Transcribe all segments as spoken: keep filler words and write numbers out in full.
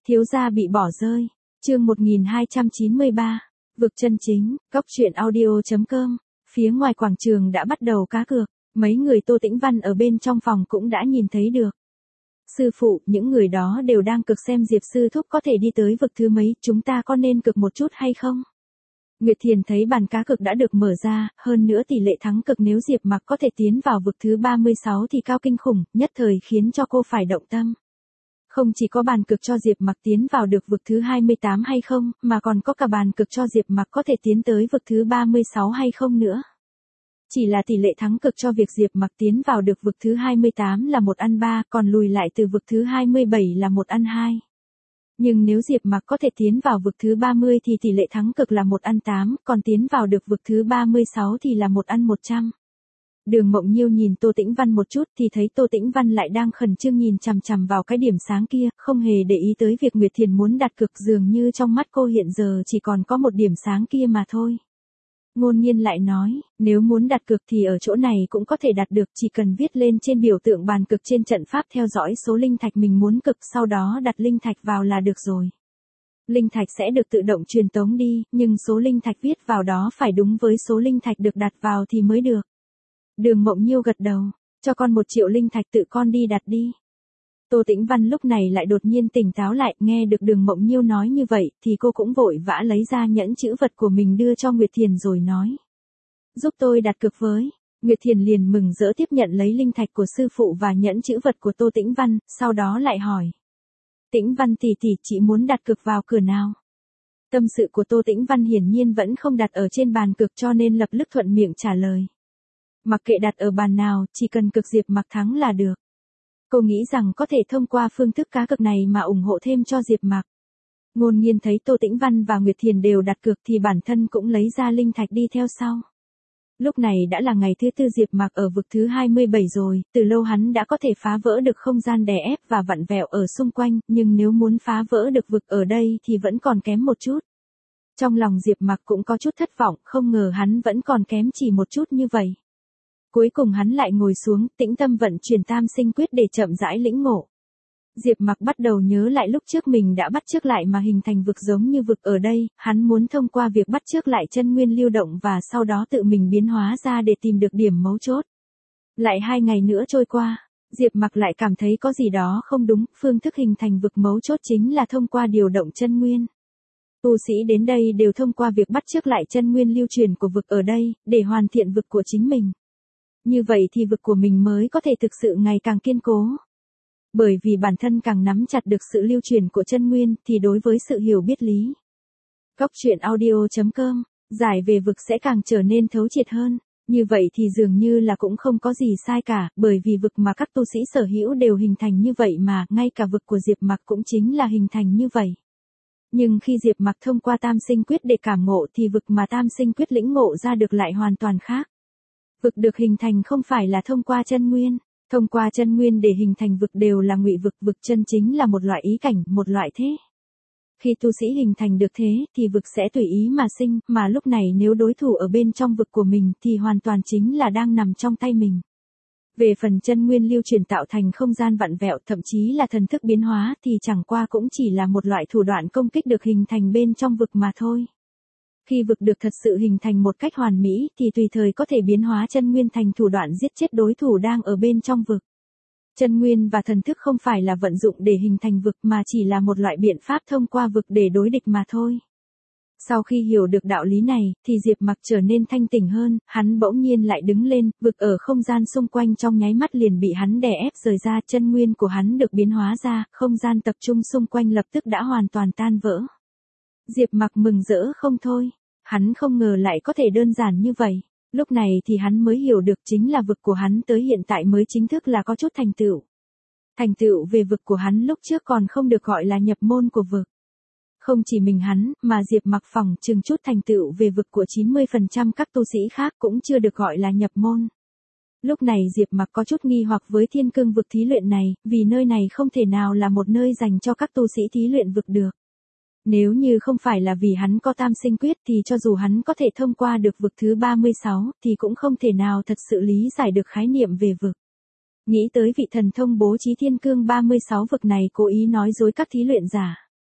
Thiếu gia bị bỏ rơi. Chương một nghìn hai trăm chín mươi ba. Vực chân chính. Cóc truyện audio chấm com. Phía ngoài quảng trường đã bắt đầu cá cược, mấy người Tô Tĩnh Văn ở bên trong phòng cũng đã nhìn thấy được. Sư phụ, những người đó đều đang cực xem Diệp sư thúc có thể đi tới vực thứ mấy, chúng ta có nên cực một chút hay không? Nguyệt Thiền thấy bàn cá cực đã được mở ra, hơn nữa tỷ lệ thắng cực nếu Diệp Mặc có thể tiến vào vực thứ ba mươi sáu thì cao kinh khủng, nhất thời khiến cho cô phải động tâm. Không chỉ có bàn cực cho Diệp Mặc tiến vào được vực thứ hai mươi tám hay không, mà còn có cả bàn cực cho Diệp Mặc có thể tiến tới vực thứ ba mươi sáu hay không nữa. Chỉ là tỷ lệ thắng cực cho việc Diệp Mặc tiến vào được vực thứ hai mươi tám là một ăn ba, còn lùi lại từ vực thứ hai mươi bảy là một ăn hai. Nhưng nếu Diệp Mặc có thể tiến vào vực thứ ba mươi thì tỷ lệ thắng cực là một ăn tám, còn tiến vào được vực thứ ba mươi sáu thì là một ăn một trăm. Đường Mộng Nhiêu nhìn Tô Tĩnh Văn một chút thì thấy Tô Tĩnh Văn lại đang khẩn trương nhìn chằm chằm vào cái điểm sáng kia, không hề để ý tới việc Nguyệt Thiền muốn đặt cực, dường như trong mắt cô hiện giờ chỉ còn có một điểm sáng kia mà thôi. Ngôn Nhiên lại nói, nếu muốn đặt cực thì ở chỗ này cũng có thể đặt được, chỉ cần viết lên trên biểu tượng bàn cực trên trận pháp theo dõi số linh thạch mình muốn cực, sau đó đặt linh thạch vào là được rồi. Linh thạch sẽ được tự động truyền tống đi, nhưng số linh thạch viết vào đó phải đúng với số linh thạch được đặt vào thì mới được. Đường Mộng Nhiêu gật đầu, cho con một triệu linh thạch tự con đi đặt đi. Tô Tĩnh Văn lúc này lại đột nhiên tỉnh táo lại, nghe được Đường Mộng Nhiêu nói như vậy, thì cô cũng vội vã lấy ra nhẫn chữ vật của mình đưa cho Nguyệt Thiền rồi nói. Giúp tôi đặt cược với. Nguyệt Thiền liền mừng rỡ tiếp nhận lấy linh thạch của sư phụ và nhẫn chữ vật của Tô Tĩnh Văn, sau đó lại hỏi. Tĩnh Văn tỷ tỷ, chị muốn đặt cược vào cửa nào? Tâm sự của Tô Tĩnh Văn hiển nhiên vẫn không đặt ở trên bàn cược cho nên lập tức thuận miệng trả lời. Mặc kệ đặt ở bàn nào, chỉ cần cực Diệp Mặc thắng là được. Cô nghĩ rằng có thể thông qua phương thức cá cược này mà ủng hộ thêm cho Diệp Mặc. Ngôn Nhiên thấy Tô Tĩnh Văn và Nguyệt Thiền đều đặt cược thì bản thân cũng lấy ra linh thạch đi theo sau. Lúc này đã là ngày thứ tư Diệp Mặc ở vực thứ hai mươi bảy rồi, từ lâu hắn đã có thể phá vỡ được không gian đè ép và vặn vẹo ở xung quanh, nhưng nếu muốn phá vỡ được vực ở đây thì vẫn còn kém một chút. Trong lòng Diệp Mặc cũng có chút thất vọng, không ngờ hắn vẫn còn kém chỉ một chút như vậy. Cuối cùng hắn lại ngồi xuống, tĩnh tâm vận chuyển tam sinh quyết để chậm rãi lĩnh ngộ. Diệp Mặc bắt đầu nhớ lại lúc trước mình đã bắt chước lại mà hình thành vực giống như vực ở đây, hắn muốn thông qua việc bắt chước lại chân nguyên lưu động và sau đó tự mình biến hóa ra để tìm được điểm mấu chốt. Lại hai ngày nữa trôi qua, Diệp Mặc lại cảm thấy có gì đó không đúng, phương thức hình thành vực mấu chốt chính là thông qua điều động chân nguyên. Tu sĩ đến đây đều thông qua việc bắt chước lại chân nguyên lưu truyền của vực ở đây, để hoàn thiện vực của chính mình. Như vậy thì vực của mình mới có thể thực sự ngày càng kiên cố. Bởi vì bản thân càng nắm chặt được sự lưu truyền của chân nguyên thì đối với sự hiểu biết lý. Cóc truyện audio chấm com, giải về vực sẽ càng trở nên thấu triệt hơn. Như vậy thì dường như là cũng không có gì sai cả, bởi vì vực mà các tu sĩ sở hữu đều hình thành như vậy mà, ngay cả vực của Diệp Mặc cũng chính là hình thành như vậy. Nhưng khi Diệp Mặc thông qua tam sinh quyết để cảm ngộ thì vực mà tam sinh quyết lĩnh ngộ ra được lại hoàn toàn khác. Vực được hình thành không phải là thông qua chân nguyên, thông qua chân nguyên để hình thành vực đều là ngụy vực, vực chân chính là một loại ý cảnh, một loại thế. Khi tu sĩ hình thành được thế thì vực sẽ tùy ý mà sinh, mà lúc này nếu đối thủ ở bên trong vực của mình thì hoàn toàn chính là đang nằm trong tay mình. Về phần chân nguyên lưu truyền tạo thành không gian vặn vẹo, thậm chí là thần thức biến hóa thì chẳng qua cũng chỉ là một loại thủ đoạn công kích được hình thành bên trong vực mà thôi. Khi vực được thật sự hình thành một cách hoàn mỹ thì tùy thời có thể biến hóa chân nguyên thành thủ đoạn giết chết đối thủ đang ở bên trong vực. Chân nguyên và thần thức không phải là vận dụng để hình thành vực mà chỉ là một loại biện pháp thông qua vực để đối địch mà thôi. Sau khi hiểu được đạo lý này thì Diệp Mặc trở nên thanh tỉnh hơn, hắn bỗng nhiên lại đứng lên, vực ở không gian xung quanh trong nháy mắt liền bị hắn đè ép rời ra, chân nguyên của hắn được biến hóa ra, không gian tập trung xung quanh lập tức đã hoàn toàn tan vỡ. Diệp Mặc mừng rỡ không thôi, hắn không ngờ lại có thể đơn giản như vậy, lúc này thì hắn mới hiểu được chính là vực của hắn tới hiện tại mới chính thức là có chút thành tựu. Thành tựu về vực của hắn lúc trước còn không được gọi là nhập môn của vực. Không chỉ mình hắn, mà Diệp Mặc phỏng chừng chút thành tựu về vực của chín mươi phần trăm các tu sĩ khác cũng chưa được gọi là nhập môn. Lúc này Diệp Mặc có chút nghi hoặc với thiên cương vực thí luyện này, vì nơi này không thể nào là một nơi dành cho các tu sĩ thí luyện vực được. Nếu như không phải là vì hắn có tam sinh quyết thì cho dù hắn có thể thông qua được vực thứ ba mươi sáu thì cũng không thể nào thật sự lý giải được khái niệm về vực. Nghĩ tới vị thần thông bố trí thiên cương ba mươi sáu vực này cố ý nói dối các thí luyện giả.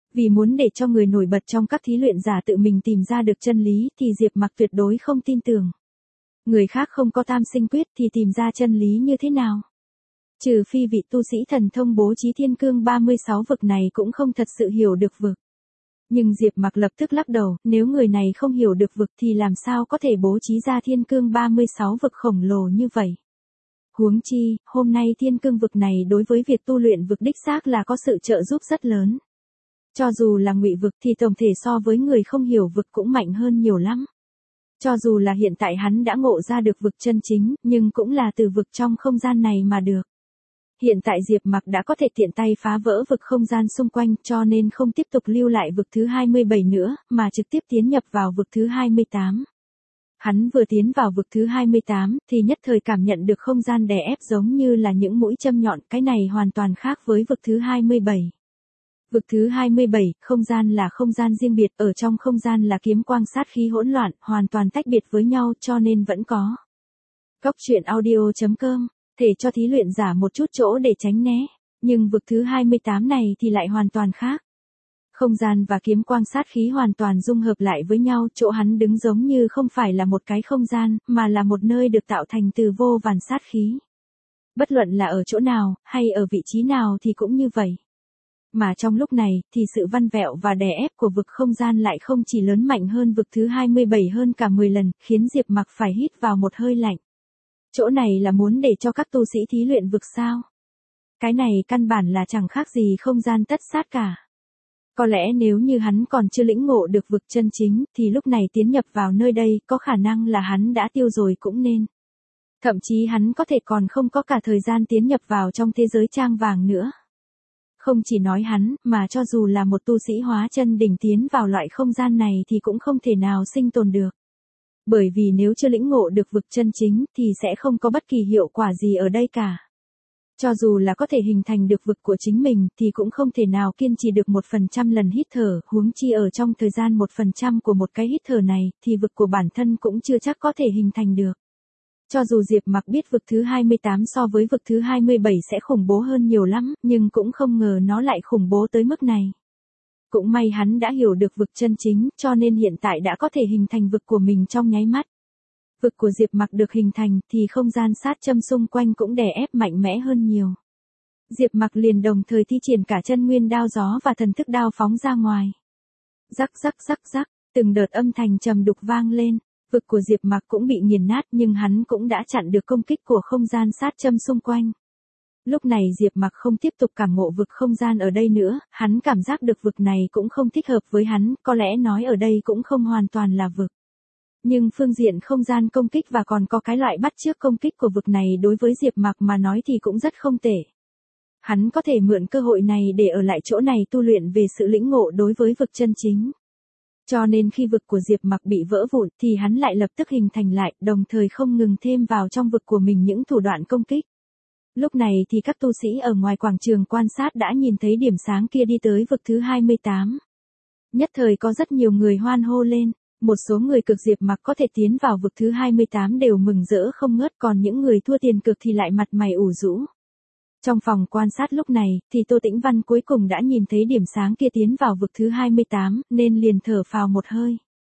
Vì muốn để cho người nổi bật trong các thí luyện giả tự mình tìm ra được chân lý thì Diệp Mặc tuyệt đối không tin tưởng. Người khác không có tam sinh quyết thì tìm ra chân lý như thế nào? Trừ phi vị tu sĩ thần thông bố trí thiên cương ba mươi sáu vực này cũng không thật sự hiểu được vực. Nhưng Diệp Mặc lập tức lắc đầu, nếu người này không hiểu được vực thì làm sao có thể bố trí ra thiên cương ba mươi sáu vực khổng lồ như vậy. Huống chi, hôm nay thiên cương vực này đối với việc tu luyện vực đích xác là có sự trợ giúp rất lớn. Cho dù là ngụy vực thì tổng thể so với người không hiểu vực cũng mạnh hơn nhiều lắm. Cho dù là hiện tại hắn đã ngộ ra được vực chân chính, nhưng cũng là từ vực trong không gian này mà được. Hiện tại Diệp Mặc đã có thể tiện tay phá vỡ vực không gian xung quanh cho nên không tiếp tục lưu lại vực thứ hai mươi bảy nữa, mà trực tiếp tiến nhập vào vực thứ hai mươi tám. Hắn vừa tiến vào vực thứ hai mươi tám thì nhất thời cảm nhận được không gian đè ép giống như là những mũi châm nhọn, cái này hoàn toàn khác với vực thứ hai mươi bảy. Vực thứ hai mươi bảy, không gian là không gian riêng biệt, ở trong không gian là kiếm quang sát khí hỗn loạn, hoàn toàn tách biệt với nhau cho nên vẫn có. Góc truyện audio chấm com, thể cho thí luyện giả một chút chỗ để tránh né, nhưng vực thứ hai mươi tám này thì lại hoàn toàn khác. Không gian và kiếm quang sát khí hoàn toàn dung hợp lại với nhau, chỗ hắn đứng giống như không phải là một cái không gian, mà là một nơi được tạo thành từ vô vàn sát khí. Bất luận là ở chỗ nào, hay ở vị trí nào thì cũng như vậy. Mà trong lúc này, thì sự văn vẹo và đè ép của vực không gian lại không chỉ lớn mạnh hơn vực thứ hai mươi bảy hơn cả mười lần, khiến Diệp Mặc phải hít vào một hơi lạnh. Chỗ này là muốn để cho các tu sĩ thí luyện vực sao? Cái này căn bản là chẳng khác gì không gian tất sát cả. Có lẽ nếu như hắn còn chưa lĩnh ngộ được vực chân chính, thì lúc này tiến nhập vào nơi đây, có khả năng là hắn đã tiêu rồi cũng nên. Thậm chí hắn có thể còn không có cả thời gian tiến nhập vào trong thế giới trang vàng nữa. Không chỉ nói hắn, mà cho dù là một tu sĩ hóa chân đỉnh tiến vào loại không gian này thì cũng không thể nào sinh tồn được. Bởi vì nếu chưa lĩnh ngộ được vực chân chính thì sẽ không có bất kỳ hiệu quả gì ở đây cả. Cho dù là có thể hình thành được vực của chính mình thì cũng không thể nào kiên trì được một phần trăm lần hít thở, huống chi ở trong thời gian một phần trăm của một cái hít thở này thì vực của bản thân cũng chưa chắc có thể hình thành được. Cho dù Diệp Mặc biết vực thứ hai mươi tám so với vực thứ hai mươi bảy sẽ khủng bố hơn nhiều lắm, nhưng cũng không ngờ nó lại khủng bố tới mức này. Cũng may hắn đã hiểu được vực chân chính, cho nên hiện tại đã có thể hình thành vực của mình trong nháy mắt. Vực của Diệp Mặc được hình thành thì không gian sát châm xung quanh cũng đè ép mạnh mẽ hơn nhiều. Diệp Mặc liền đồng thời thi triển cả chân nguyên đao gió và thần thức đao phóng ra ngoài. Rắc rắc rắc rắc, từng đợt âm thanh trầm đục vang lên. Vực của Diệp Mặc cũng bị nghiền nát nhưng hắn cũng đã chặn được công kích của không gian sát châm xung quanh. Lúc này Diệp Mặc không tiếp tục cảm ngộ vực không gian ở đây nữa, hắn cảm giác được vực này cũng không thích hợp với hắn, có lẽ nói ở đây cũng không hoàn toàn là vực. Nhưng phương diện không gian công kích và còn có cái loại bắt chước công kích của vực này đối với Diệp Mặc mà nói thì cũng rất không tệ. Hắn có thể mượn cơ hội này để ở lại chỗ này tu luyện về sự lĩnh ngộ đối với vực chân chính. Cho nên khi vực của Diệp Mặc bị vỡ vụn thì hắn lại lập tức hình thành lại, đồng thời không ngừng thêm vào trong vực của mình những thủ đoạn công kích. Lúc này thì các tu sĩ ở ngoài quảng trường quan sát đã nhìn thấy điểm sáng kia đi tới vực thứ hai mươi tám. Nhất thời có rất nhiều người hoan hô lên, một số người cực Diệp Mặc có thể tiến vào vực thứ hai mươi tám đều mừng rỡ không ngớt, còn những người thua tiền cực thì lại mặt mày ủ rũ. Trong phòng quan sát lúc này, thì Tô Tĩnh Văn cuối cùng đã nhìn thấy điểm sáng kia tiến vào vực thứ hai mươi tám, nên liền thở phào một hơi.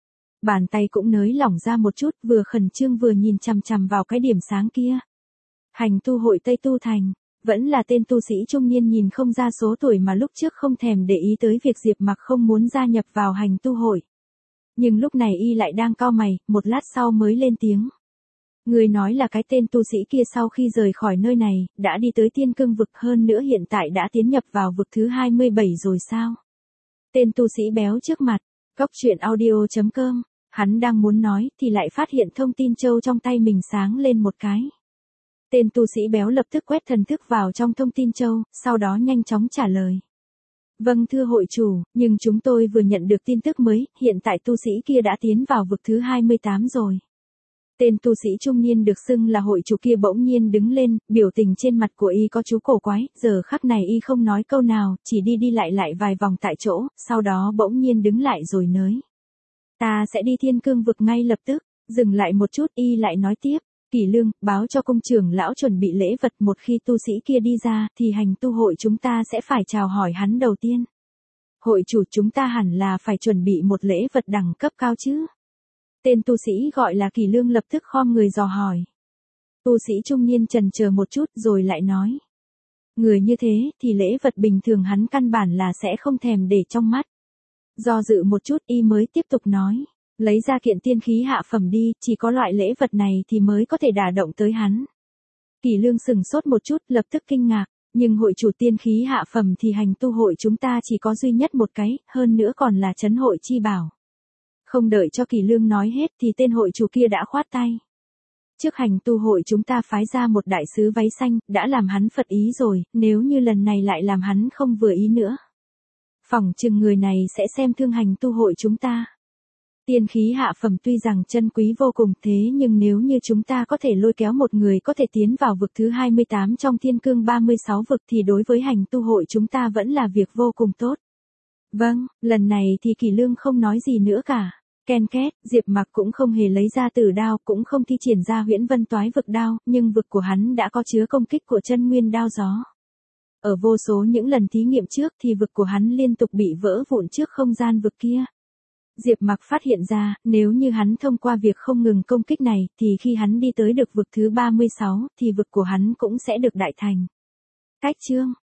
Bàn tay cũng nới lỏng ra một chút, vừa khẩn trương vừa nhìn chằm chằm vào cái điểm sáng kia. Hành tu hội Tây Tu Thành, vẫn là tên tu sĩ trung niên nhìn không ra số tuổi mà lúc trước không thèm để ý tới việc Diệp Mặc không muốn gia nhập vào hành tu hội. Nhưng lúc này y lại đang cau mày, một lát sau mới lên tiếng. Người nói là cái tên tu sĩ kia sau khi rời khỏi nơi này, đã đi tới Tiên Cương vực, hơn nữa hiện tại đã tiến nhập vào vực thứ hai mươi bảy rồi sao? Tên tu sĩ béo trước mặt, góc truyện audio chấm com, hắn đang muốn nói thì lại phát hiện thông tin châu trong tay mình sáng lên một cái. Tên tu sĩ béo lập tức quét thần thức vào trong thông tin châu, sau đó nhanh chóng trả lời. Vâng thưa hội chủ, nhưng chúng tôi vừa nhận được tin tức mới, hiện tại tu sĩ kia đã tiến vào vực thứ hai mươi tám rồi. Tên tu sĩ trung niên được xưng là hội chủ kia bỗng nhiên đứng lên, biểu tình trên mặt của y có chú cổ quái, giờ khắc này y không nói câu nào, chỉ đi đi lại lại vài vòng tại chỗ, sau đó bỗng nhiên đứng lại rồi nới. Ta sẽ đi Thiên Cương vực ngay lập tức, dừng lại một chút y lại nói tiếp, Kỷ Lương, báo cho công trưởng lão chuẩn bị lễ vật, một khi tu sĩ kia đi ra, thì hành tu hội chúng ta sẽ phải chào hỏi hắn đầu tiên. Hội chủ, chúng ta hẳn là phải chuẩn bị một lễ vật đẳng cấp cao chứ. Tên tu sĩ gọi là Kỳ Lương lập tức khom người dò hỏi. Tu sĩ trung niên chần chờ một chút rồi lại nói. Người như thế thì lễ vật bình thường hắn căn bản là sẽ không thèm để trong mắt. Do dự một chút y mới tiếp tục nói. Lấy ra kiện tiên khí hạ phẩm đi, chỉ có loại lễ vật này thì mới có thể đả động tới hắn. Kỳ Lương sừng sốt một chút, lập tức kinh ngạc. Nhưng hội chủ tiên khí hạ phẩm thì hành tu hội chúng ta chỉ có duy nhất một cái, hơn nữa còn là trấn hội chi bảo. Không đợi cho Kỳ Lương nói hết thì tên hội chủ kia đã khoát tay. Trước hành tu hội chúng ta phái ra một đại sứ váy xanh, đã làm hắn phật ý rồi, nếu như lần này lại làm hắn không vừa ý nữa. Phỏng chừng người này sẽ xem thương hành tu hội chúng ta. Tiên khí hạ phẩm tuy rằng chân quý vô cùng thế nhưng nếu như chúng ta có thể lôi kéo một người có thể tiến vào vực thứ hai mươi tám trong thiên cương ba mươi sáu vực thì đối với hành tu hội chúng ta vẫn là việc vô cùng tốt. Vâng, lần này thì Kỳ Lương không nói gì nữa cả. Ken két, Diệp Mặc cũng không hề lấy ra tử đao, cũng không thi triển ra huyễn vân toái vực đao, nhưng vực của hắn đã có chứa công kích của chân nguyên đao gió. Ở vô số những lần thí nghiệm trước thì vực của hắn liên tục bị vỡ vụn trước không gian vực kia. Diệp Mặc phát hiện ra, nếu như hắn thông qua việc không ngừng công kích này, thì khi hắn đi tới được vực thứ ba mươi sáu, thì vực của hắn cũng sẽ được đại thành. Cách chương